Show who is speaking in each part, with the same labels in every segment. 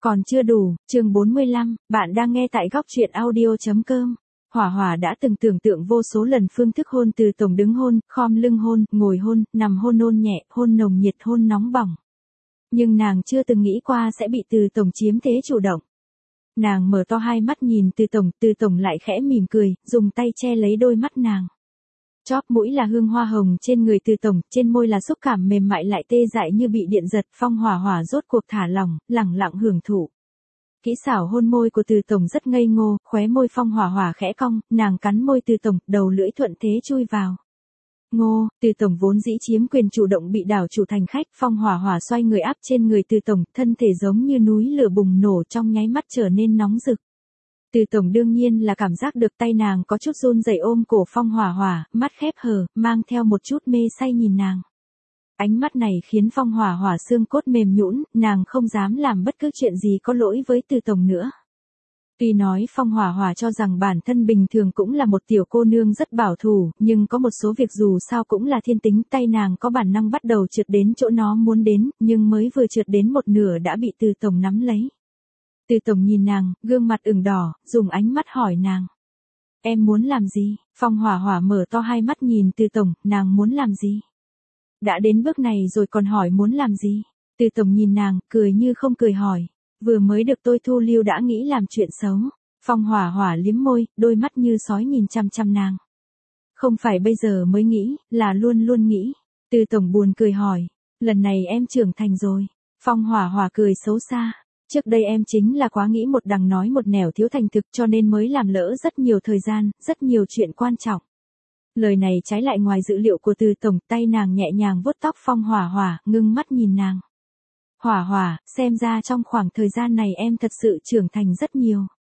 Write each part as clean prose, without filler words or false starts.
Speaker 1: Còn chưa đủ, chương 45, bạn đang nghe tại góc truyện audio.com. Hỏa Hỏa đã từng tưởng tượng vô số lần phương thức hôn từ tổng đứng hôn, khom lưng hôn, ngồi hôn, nằm hôn, hôn nhẹ, hôn nồng nhiệt, hôn nóng bỏng. Nhưng nàng chưa từng nghĩ qua sẽ bị từ tổng chiếm thế chủ động. Nàng mở to hai mắt nhìn từ tổng lại khẽ mỉm cười, dùng tay che lấy đôi mắt nàng. Chóp mũi là hương hoa hồng trên người từ tổng, trên môi là xúc cảm mềm mại lại tê dại như bị điện giật. Phong Hỏa Hỏa rốt cuộc thả lỏng, lẳng lặng hưởng thụ. Kỹ xảo hôn môi của từ tổng rất ngây ngô, khóe môi Phong Hỏa Hỏa khẽ cong, nàng cắn môi từ tổng, đầu lưỡi thuận thế chui vào. Ngô, từ tổng vốn dĩ chiếm quyền chủ động bị đảo chủ thành khách. Phong Hỏa Hỏa xoay người áp trên người từ tổng, thân thể giống như núi lửa bùng nổ trong nháy mắt trở nên nóng rực. Từ tổng đương nhiên là cảm giác được tay nàng có chút run rẩy ôm cổ Phong Hỏa Hỏa, mắt khép hờ, mang theo một chút mê say nhìn nàng. Ánh mắt này khiến Phong Hỏa Hỏa xương cốt mềm nhũn, nàng không dám làm bất cứ chuyện gì có lỗi với từ tổng nữa. Tuy nói Phong Hỏa Hỏa cho rằng bản thân bình thường cũng là một tiểu cô nương rất bảo thủ, nhưng có một số việc dù sao cũng là thiên tính, tay nàng có bản năng bắt đầu trượt đến chỗ nó muốn đến, nhưng mới vừa trượt đến một nửa đã bị từ tổng nắm lấy. Từ tổng nhìn nàng, gương mặt ửng đỏ, dùng ánh mắt hỏi nàng. Em muốn làm gì? Phong Hỏa Hỏa mở to hai mắt nhìn từ tổng, nàng muốn làm gì? Đã đến bước này rồi còn hỏi muốn làm gì? Từ tổng nhìn nàng, cười như không cười hỏi. Vừa mới được tôi thu lưu đã nghĩ làm chuyện xấu. Phong Hỏa Hỏa liếm môi, đôi mắt như sói nhìn chăm chăm nàng. Không phải bây giờ mới nghĩ, là luôn luôn nghĩ. Từ tổng buồn cười hỏi. Lần này em trưởng thành rồi. Phong Hỏa Hỏa cười xấu xa. Trước đây em chính là quá nghĩ một đằng nói một nẻo thiếu thành thực cho nên mới làm lỡ rất nhiều thời gian, rất nhiều chuyện quan trọng. Lời này trái lại ngoài dữ liệu của từ tổng, tay nàng nhẹ nhàng vuốt tóc Phong Hỏa Hỏa, ngưng mắt nhìn nàng. Hỏa Hỏa, xem ra trong khoảng thời gian này em thật sự trưởng thành rất nhiều.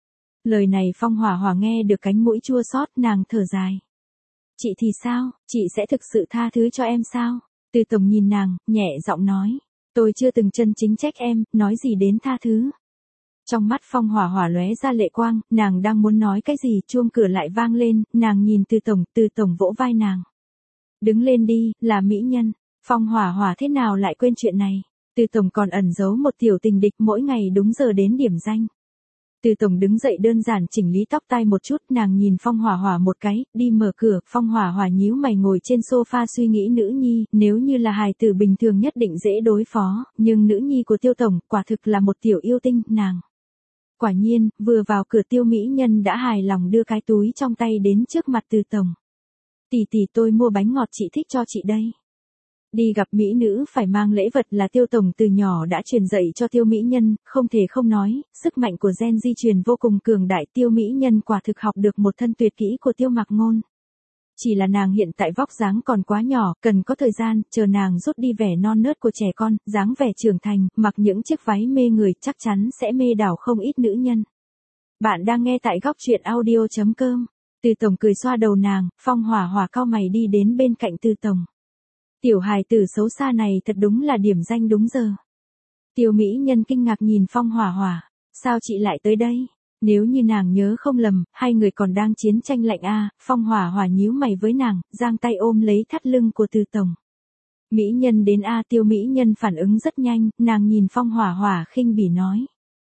Speaker 1: Lời này Phong Hỏa Hỏa nghe được cánh mũi chua xót, nàng thở dài. Chị thì sao, chị sẽ thực sự tha thứ cho em sao? Từ tổng nhìn nàng, nhẹ giọng nói. Tôi chưa từng chân chính trách em, nói gì đến tha thứ. Trong mắt Phong Hỏa Hỏa lóe ra lệ quang, nàng đang muốn nói cái gì, chuông cửa lại vang lên, nàng nhìn từ tổng vỗ vai nàng. Đứng lên đi, là mỹ nhân. Phong Hỏa Hỏa thế nào lại quên chuyện này? Từ tổng còn ẩn giấu một tiểu tình địch mỗi ngày đúng giờ đến điểm danh. Từ tổng đứng dậy đơn giản chỉnh lý tóc tai một chút, nàng nhìn Phong Hỏa Hỏa một cái, đi mở cửa. Phong Hỏa Hỏa nhíu mày ngồi trên sofa suy nghĩ nữ nhi, nếu như là hài tử bình thường nhất định dễ đối phó, nhưng nữ nhi của Tiêu tổng quả thực là một tiểu yêu tinh, nàng. Quả nhiên, vừa vào cửa Tiêu mỹ nhân đã hài lòng đưa cái túi trong tay đến trước mặt từ tổng. Tỷ tôi mua bánh ngọt chị thích cho chị đây. Đi gặp mỹ nữ phải mang lễ vật là Tiêu tổng từ nhỏ đã truyền dạy cho Tiêu mỹ nhân, không thể không nói, sức mạnh của gen di truyền vô cùng cường đại. Tiêu mỹ nhân quả thực học được một thân tuyệt kỹ của Tiêu Mặc Ngôn. Chỉ là nàng hiện tại vóc dáng còn quá nhỏ, cần có thời gian, chờ nàng rút đi vẻ non nớt của trẻ con, dáng vẻ trưởng thành, mặc những chiếc váy mê người chắc chắn sẽ mê đảo không ít nữ nhân. Bạn đang nghe tại góc truyện audio.com. Từ tổng cười xoa đầu nàng, Phong Hỏa Hỏa cau mày đi đến bên cạnh từ tổng. Tiểu hài tử xấu xa này thật đúng là điểm danh đúng giờ. Tiêu mỹ nhân kinh ngạc nhìn Phong Hỏa Hỏa. Sao chị lại tới đây? Nếu như nàng nhớ không lầm, hai người còn đang chiến tranh lạnh a. Phong Hỏa Hỏa nhíu mày với nàng, giang tay ôm lấy thắt lưng của từ tổng. Mỹ nhân đến a. Tiêu mỹ nhân phản ứng rất nhanh, nàng nhìn Phong Hỏa Hỏa khinh bỉ nói.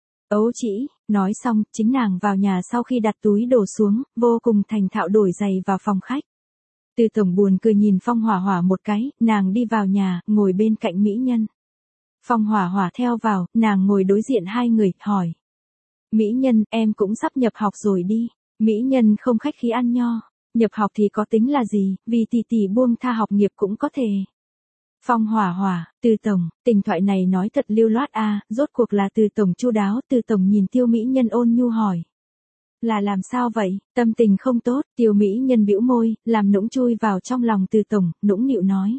Speaker 1: Ấu chỉ, nói xong, chính nàng vào nhà sau khi đặt túi đồ xuống, vô cùng thành thạo đổi giày vào phòng khách. Từ tổng buồn cười nhìn Phong Hỏa Hỏa một cái, nàng đi vào nhà, ngồi bên cạnh mỹ nhân. Phong Hỏa Hỏa theo vào, nàng ngồi đối diện hai người, hỏi. Mỹ nhân, em cũng sắp nhập học rồi đi. Mỹ nhân không khách khí ăn nho. Nhập học thì có tính là gì, vì tỷ buông tha học nghiệp cũng có thể. Phong Hỏa Hỏa, từ tổng, tình thoại này nói thật lưu loát a. Rốt cuộc là từ tổng chu đáo. Từ tổng nhìn Tiêu mỹ nhân ôn nhu hỏi. Là làm sao vậy? Tâm tình không tốt, Tiêu mỹ nhân bĩu môi, làm nũng chui vào trong lòng từ tổng, nũng nịu nói.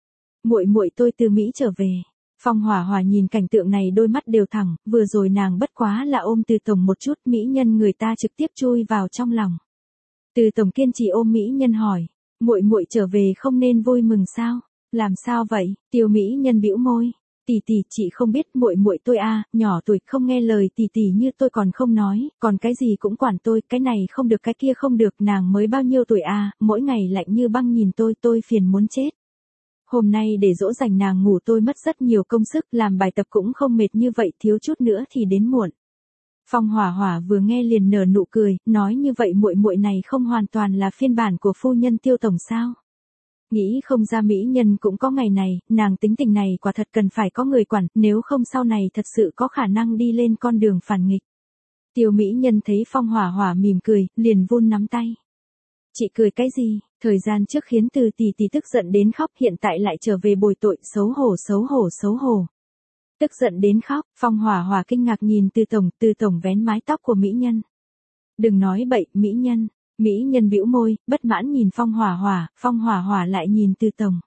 Speaker 1: Muội tôi từ Mỹ trở về. Phong Hỏa Hỏa nhìn cảnh tượng này đôi mắt đều thẳng, vừa rồi nàng bất quá là ôm từ tổng một chút, mỹ nhân người ta trực tiếp chui vào trong lòng. Từ tổng kiên trì ôm mỹ nhân hỏi, muội trở về không nên vui mừng sao? Làm sao vậy? Tiêu mỹ nhân bĩu môi. Tỷ chị không biết muội tôi a, nhỏ tuổi không nghe lời tỷ như tôi còn không nói, còn cái gì cũng quản tôi, cái này không được cái kia không được, nàng mới bao nhiêu tuổi a, mỗi ngày lạnh như băng nhìn tôi phiền muốn chết. Hôm nay để dỗ dành nàng ngủ tôi mất rất nhiều công sức, làm bài tập cũng không mệt như vậy, thiếu chút nữa thì đến muộn. Phong Hỏa Hỏa vừa nghe liền nở nụ cười, nói như vậy muội muội này không hoàn toàn là phiên bản của phu nhân Tiêu tổng sao? Nghĩ không ra mỹ nhân cũng có ngày này, nàng tính tình này quả thật cần phải có người quản, nếu không sau này thật sự có khả năng đi lên con đường phản nghịch. Tiêu mỹ nhân thấy Phong Hỏa Hỏa mỉm cười, liền vun nắm tay. Chị cười cái gì, thời gian trước khiến Từ tỷ tỷ tức giận đến khóc, hiện tại lại trở về bồi tội, xấu hổ xấu hổ xấu hổ. Tức giận đến khóc, Phong Hỏa Hỏa kinh ngạc nhìn Từ tổng vén mái tóc của mỹ nhân. Đừng nói bậy, mỹ nhân. Mỹ nhân bĩu môi, bất mãn nhìn Phong Hỏa Hỏa lại nhìn Từ tổng.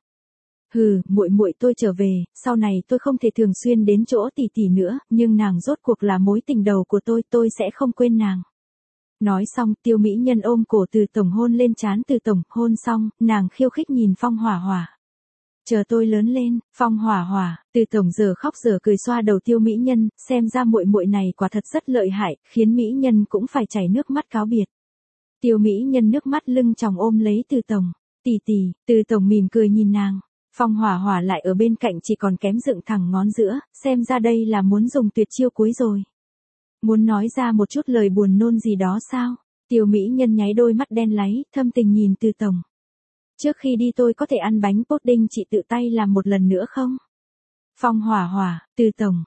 Speaker 1: Hừ, muội muội tôi trở về, sau này tôi không thể thường xuyên đến chỗ tỷ tỷ nữa, nhưng nàng rốt cuộc là mối tình đầu của tôi sẽ không quên nàng. Nói xong, Tiêu mỹ nhân ôm cổ Từ tổng hôn lên trán Từ tổng, hôn xong, nàng khiêu khích nhìn Phong Hỏa Hỏa. Chờ tôi lớn lên, Phong Hỏa Hỏa, Từ tổng giờ khóc giờ cười xoa đầu Tiêu mỹ nhân, xem ra muội muội này quả thật rất lợi hại, khiến mỹ nhân cũng phải chảy nước mắt cáo biệt. Tiêu mỹ nhân nước mắt lưng tròng ôm lấy Từ tổng. Tỷ tỷ, Từ tổng mỉm cười nhìn nàng. Phong Hỏa Hỏa lại ở bên cạnh chỉ còn kém dựng thẳng ngón giữa, xem ra đây là muốn dùng tuyệt chiêu cuối rồi. Muốn nói ra một chút lời buồn nôn gì đó sao? Tiêu mỹ nhân nháy đôi mắt đen láy, thâm tình nhìn Từ tổng. Trước khi đi tôi có thể ăn bánh pudding chị tự tay làm một lần nữa không? Phong Hỏa Hỏa, Từ tổng,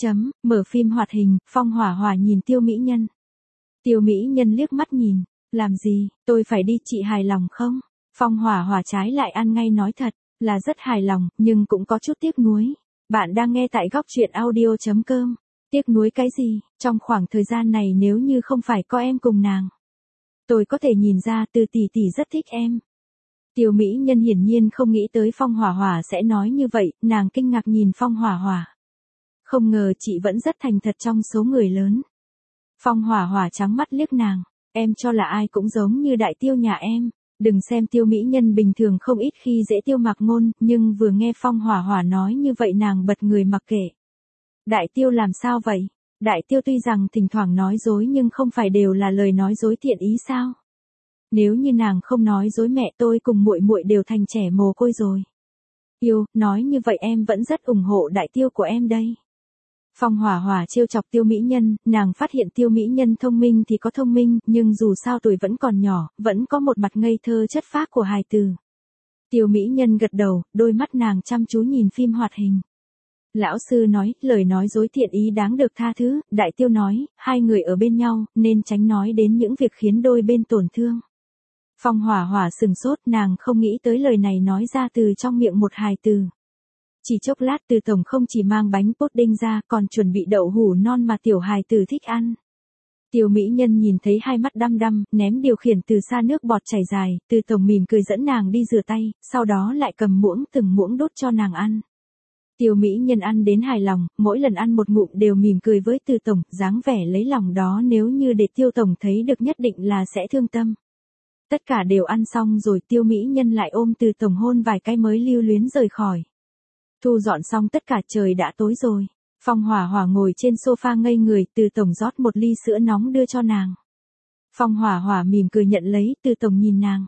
Speaker 1: mở phim hoạt hình, Phong Hỏa Hỏa nhìn Tiêu mỹ nhân. Tiêu mỹ nhân liếc mắt nhìn, làm gì, tôi phải đi chị hài lòng không? Phong Hỏa Hỏa trái lại ăn ngay nói thật, là rất hài lòng, nhưng cũng có chút tiếc nuối. Bạn đang nghe tại góc truyện audio.com. Tiếc nuối cái gì, trong khoảng thời gian này nếu như không phải có em cùng nàng. Tôi có thể nhìn ra Từ tỷ tỷ rất thích em. Tiêu mỹ nhân hiển nhiên không nghĩ tới Phong Hỏa Hỏa sẽ nói như vậy, nàng kinh ngạc nhìn Phong Hỏa Hỏa. Không ngờ chị vẫn rất thành thật trong số người lớn. Phong Hỏa Hỏa trắng mắt liếc nàng, em cho là ai cũng giống như đại tiêu nhà em. Đừng xem Tiêu mỹ nhân bình thường không ít khi dễ Tiêu Mặc Ngôn, nhưng vừa nghe Phong Hỏa Hỏa nói như vậy nàng bật người mặc kệ. Đại tiêu làm sao vậy? Đại tiêu tuy rằng thỉnh thoảng nói dối nhưng không phải đều là lời nói dối thiện ý sao? Nếu như nàng không nói dối mẹ tôi cùng muội muội đều thành trẻ mồ côi rồi. Yêu, nói như vậy em vẫn rất ủng hộ đại tiêu của em đây. Phong Hỏa Hỏa trêu chọc Tiêu mỹ nhân, nàng phát hiện Tiêu mỹ nhân thông minh thì có thông minh, nhưng dù sao tuổi vẫn còn nhỏ, vẫn có một mặt ngây thơ chất phác của hài tử. Tiêu mỹ nhân gật đầu, đôi mắt nàng chăm chú nhìn phim hoạt hình. Lão sư nói, lời nói dối thiện ý đáng được tha thứ, đại tiêu nói, hai người ở bên nhau, nên tránh nói đến những việc khiến đôi bên tổn thương. Phong Hỏa Hỏa sừng sốt, nàng không nghĩ tới lời này nói ra từ trong miệng một hài tử. Chỉ chốc lát Từ tổng không chỉ mang bánh pudding ra, còn chuẩn bị đậu hũ non mà tiểu hài tử thích ăn. Tiêu mỹ nhân nhìn thấy hai mắt đăm đăm, ném điều khiển từ xa nước bọt chảy dài, Từ tổng mỉm cười dẫn nàng đi rửa tay, sau đó lại cầm muỗng từng muỗng đút cho nàng ăn. Tiêu mỹ nhân ăn đến hài lòng, mỗi lần ăn một ngụm đều mỉm cười với Từ tổng, dáng vẻ lấy lòng đó nếu như để Tiêu tổng thấy được nhất định là sẽ thương tâm. Tất cả đều ăn xong rồi Tiêu mỹ nhân lại ôm Từ tổng hôn vài cái mới lưu luyến rời khỏi. Thu dọn xong tất cả trời đã tối rồi. Phong Hỏa Hỏa ngồi trên sofa ngây người, Từ tổng rót một ly sữa nóng đưa cho nàng. Phong Hỏa Hỏa mỉm cười nhận lấy, Từ tổng nhìn nàng.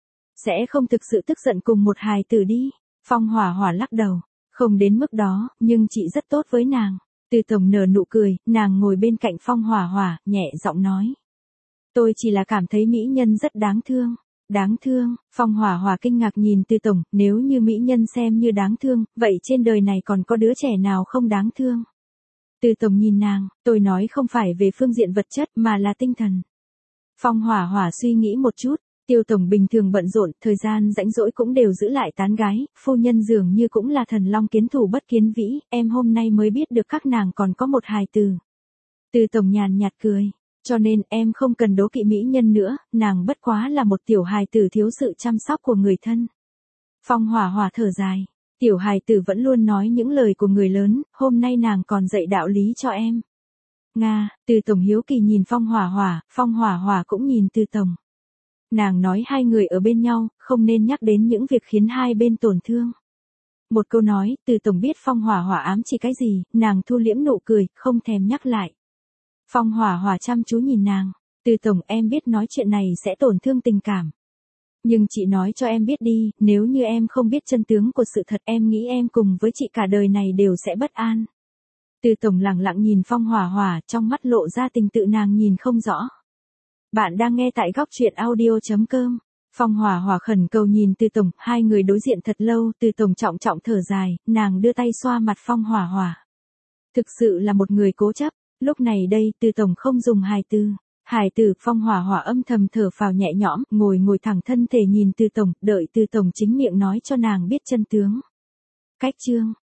Speaker 1: Sẽ không thực sự tức giận cùng một hài tử đi. Phong Hỏa Hỏa lắc đầu. Không đến mức đó, nhưng chị rất tốt với nàng. Từ tổng nở nụ cười, nàng ngồi bên cạnh Phong Hỏa Hỏa, nhẹ giọng nói. Tôi chỉ là cảm thấy mỹ nhân rất đáng thương. Đáng thương, Phong Hỏa Hỏa kinh ngạc nhìn Từ tổng, nếu như mỹ nhân xem như đáng thương, vậy trên đời này còn có đứa trẻ nào không đáng thương? Từ tổng nhìn nàng, tôi nói không phải về phương diện vật chất mà là tinh thần. Phong Hỏa Hỏa suy nghĩ một chút, Tiêu tổng bình thường bận rộn, thời gian rảnh rỗi cũng đều giữ lại tán gái, phu nhân dường như cũng là thần long kiến thủ bất kiến vĩ, em hôm nay mới biết được các nàng còn có một hài tử. Từ tổng nhàn nhạt cười. Cho nên em không cần đố kỵ mỹ nhân nữa, nàng bất quá là một tiểu hài tử thiếu sự chăm sóc của người thân. Phong Hỏa Hỏa thở dài, tiểu hài tử vẫn luôn nói những lời của người lớn, hôm nay nàng còn dạy đạo lý cho em. Nga, Từ tổng hiếu kỳ nhìn Phong Hỏa Hỏa cũng nhìn Từ tổng. Nàng nói hai người ở bên nhau, không nên nhắc đến những việc khiến hai bên tổn thương. Một câu nói, Từ tổng biết Phong Hỏa Hỏa ám chỉ cái gì, nàng thu liễm nụ cười, không thèm nhắc lại. Phong Hỏa Hỏa chăm chú nhìn nàng. Từ tổng em biết nói chuyện này sẽ tổn thương tình cảm. Nhưng chị nói cho em biết đi, nếu như em không biết chân tướng của sự thật em nghĩ em cùng với chị cả đời này đều sẽ bất an. Từ Tổng lặng lặng nhìn Phong Hỏa Hỏa, trong mắt lộ ra tình tự nàng nhìn không rõ. Bạn đang nghe tại góc truyện audio.com. Phong Hỏa Hỏa khẩn cầu nhìn Từ Tổng, hai người đối diện thật lâu, Từ Tổng trọng trọng thở dài, nàng đưa tay xoa mặt Phong Hỏa Hỏa. Thực sự là một người cố chấp, lúc này đây, Từ Tổng không dùng hài từ. Hài tử, Phong Hỏa Hỏa âm thầm thở phào nhẹ nhõm, ngồi thẳng thân thể nhìn Từ Tổng, đợi Từ Tổng chính miệng nói cho nàng biết chân tướng. Cách chương